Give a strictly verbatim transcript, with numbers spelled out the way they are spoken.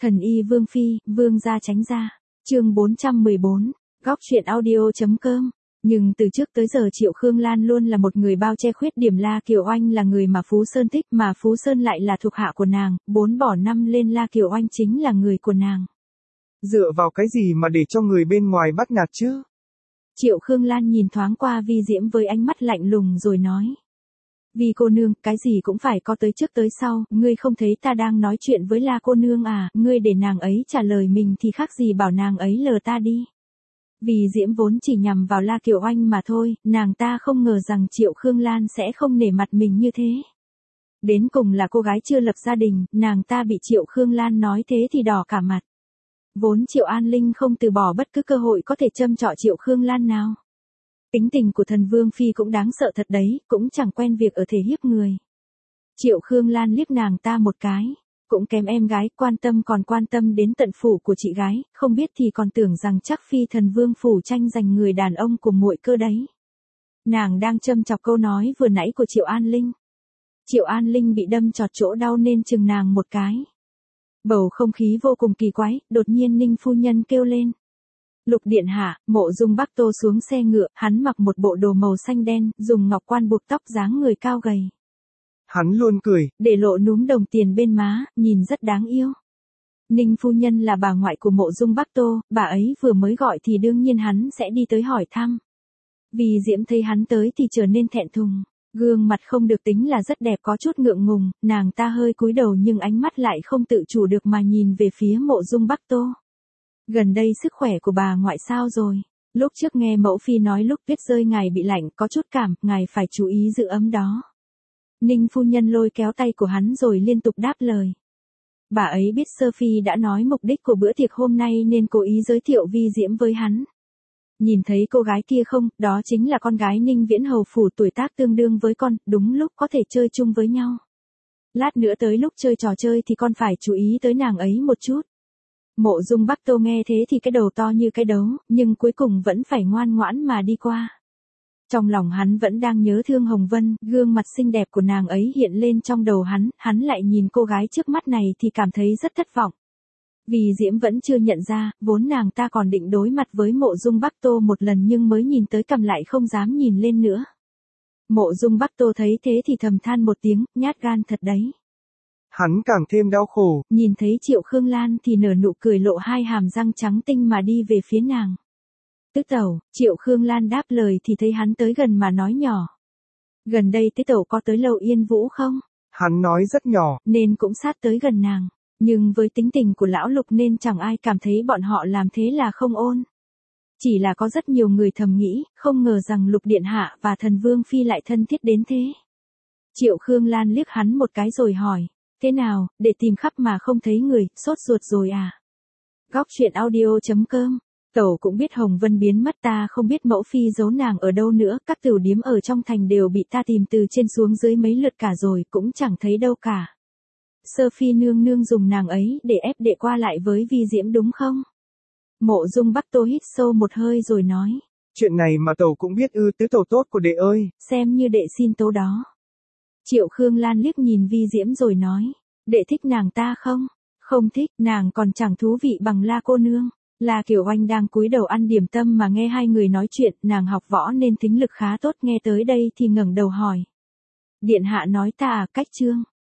Thần y Vương Phi, Vương gia tránh ra. Chương bốn trăm mười bốn, góc truyện audio.com. Nhưng từ trước tới giờ Triệu Khương Lan luôn là một người bao che khuyết điểm. La Kiều Oanh là người mà Phú Sơn thích, mà Phú Sơn lại là thuộc hạ của nàng, bốn bỏ năm lên La Kiều Oanh chính là người của nàng. Dựa vào cái gì mà để cho người bên ngoài bắt nạt chứ? Triệu Khương Lan nhìn thoáng qua Vi Diễm với ánh mắt lạnh lùng rồi nói. Vi cô nương, cái gì cũng phải có tới trước tới sau, ngươi không thấy ta đang nói chuyện với La cô nương à, ngươi để nàng ấy trả lời mình thì khác gì bảo nàng ấy lừa ta đi. Vì Diễm vốn chỉ nhằm vào La Kiều Oanh mà thôi, nàng ta không ngờ rằng Triệu Khương Lan sẽ không nể mặt mình như thế. Đến cùng là cô gái chưa lập gia đình, nàng ta bị Triệu Khương Lan nói thế thì đỏ cả mặt. Vốn Triệu An Linh không từ bỏ bất cứ cơ hội có thể châm chọ Triệu Khương Lan nào. Tính tình của thần Vương Phi cũng đáng sợ thật đấy, cũng chẳng quen việc ở thể hiếp người. Triệu Khương Lan liếc nàng ta một cái, cũng kém em gái, quan tâm còn quan tâm đến tận phủ của chị gái, không biết thì còn tưởng rằng chắc Phi thần Vương phủ tranh giành người đàn ông của muội cơ đấy. Nàng đang châm chọc câu nói vừa nãy của Triệu An Linh. Triệu An Linh bị đâm chọt chỗ đau nên chừng nàng một cái. Bầu không khí vô cùng kỳ quái, đột nhiên Ninh phu nhân kêu lên. Lục điện hạ, Mộ Dung Bắc Tô xuống xe ngựa, hắn mặc một bộ đồ màu xanh đen, dùng ngọc quan buộc tóc, dáng người cao gầy. Hắn luôn cười, để lộ núm đồng tiền bên má, nhìn rất đáng yêu. Ninh phu nhân là bà ngoại của Mộ Dung Bắc Tô, bà ấy vừa mới gọi thì đương nhiên hắn sẽ đi tới hỏi thăm. Vì Diễm thấy hắn tới thì trở nên thẹn thùng, gương mặt không được tính là rất đẹp, có chút ngượng ngùng, nàng ta hơi cúi đầu nhưng ánh mắt lại không tự chủ được mà nhìn về phía Mộ Dung Bắc Tô. Gần đây sức khỏe của bà ngoại sao rồi? Lúc trước nghe mẫu phi nói lúc tuyết rơi ngài bị lạnh, có chút cảm, ngài phải chú ý giữ ấm đó. Ninh phu nhân lôi kéo tay của hắn rồi liên tục đáp lời. Bà ấy biết Sơ Phi đã nói mục đích của bữa tiệc hôm nay nên cố ý giới thiệu Vi Diễm với hắn. Nhìn thấy cô gái kia không, đó chính là con gái Ninh Viễn hầu phủ, tuổi tác tương đương với con, đúng lúc có thể chơi chung với nhau. Lát nữa tới lúc chơi trò chơi thì con phải chú ý tới nàng ấy một chút. Mộ Dung Bắc Tô nghe thế thì cái đầu to như cái đấu, nhưng cuối cùng vẫn phải ngoan ngoãn mà đi qua. Trong lòng hắn vẫn đang nhớ thương Hồng Vân, gương mặt xinh đẹp của nàng ấy hiện lên trong đầu hắn, hắn lại nhìn cô gái trước mắt này thì cảm thấy rất thất vọng. Vì Diễm vẫn chưa nhận ra, vốn nàng ta còn định đối mặt với Mộ Dung Bắc Tô một lần nhưng mới nhìn tới cầm lại không dám nhìn lên nữa. Mộ Dung Bắc Tô thấy thế thì thầm than một tiếng, nhát gan thật đấy. Hắn càng thêm đau khổ. Nhìn thấy Triệu Khương Lan thì nở nụ cười lộ hai hàm răng trắng tinh mà đi về phía nàng. Tứ tẩu, Triệu Khương Lan đáp lời thì thấy hắn tới gần mà nói nhỏ. Gần đây tứ tẩu có tới Lầu Yên Vũ không? Hắn nói rất nhỏ, nên cũng sát tới gần nàng. Nhưng với tính tình của lão Lục nên chẳng ai cảm thấy bọn họ làm thế là không ôn. Chỉ là có rất nhiều người thầm nghĩ, không ngờ rằng Lục Điện Hạ và thần Vương Phi lại thân thiết đến thế. Triệu Khương Lan liếc hắn một cái rồi hỏi. Thế nào, để tìm khắp mà không thấy người, sốt ruột rồi à? Góc truyện audio.com. Tẩu cũng biết Hồng Vân biến mất, ta không biết mẫu phi giấu nàng ở đâu nữa, các tửu điếm ở trong thành đều bị ta tìm từ trên xuống dưới mấy lượt cả rồi, cũng chẳng thấy đâu cả. Sơ Phi nương nương dùng nàng ấy để ép đệ qua lại với Vi Diễm đúng không? Mộ Dung Bắc Tô hít sâu một hơi rồi nói. Chuyện này mà tẩu cũng biết ư? Tứ tẩu tốt của đệ ơi. Xem như đệ xin tố đó. Triệu Khương Lan liếc nhìn Vi Diễm rồi nói. Đệ thích nàng ta không? Không thích, nàng còn chẳng thú vị bằng La cô nương. La Kiều Oanh đang cúi đầu ăn điểm tâm mà nghe hai người nói chuyện, nàng học võ nên thính lực khá tốt, nghe tới đây thì ngẩng đầu hỏi. Điện hạ nói ta à, cách chương.